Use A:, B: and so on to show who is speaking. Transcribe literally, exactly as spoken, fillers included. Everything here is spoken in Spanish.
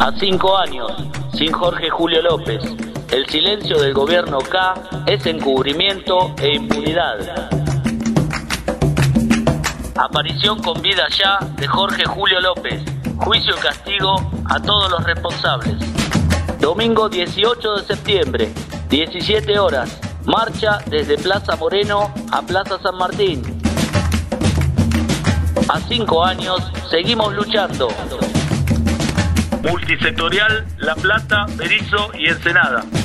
A: A cinco años, sin Jorge Julio López, el silencio del gobierno K es encubrimiento e impunidad. Aparición con vida ya de Jorge Julio López. Juicio y castigo a todos los responsables. Domingo dieciocho de septiembre, diecisiete horas. Marcha desde Plaza Moreno a Plaza San Martín. A cinco años, seguimos luchando. Multisectorial La Plata, Berizo y Ensenada.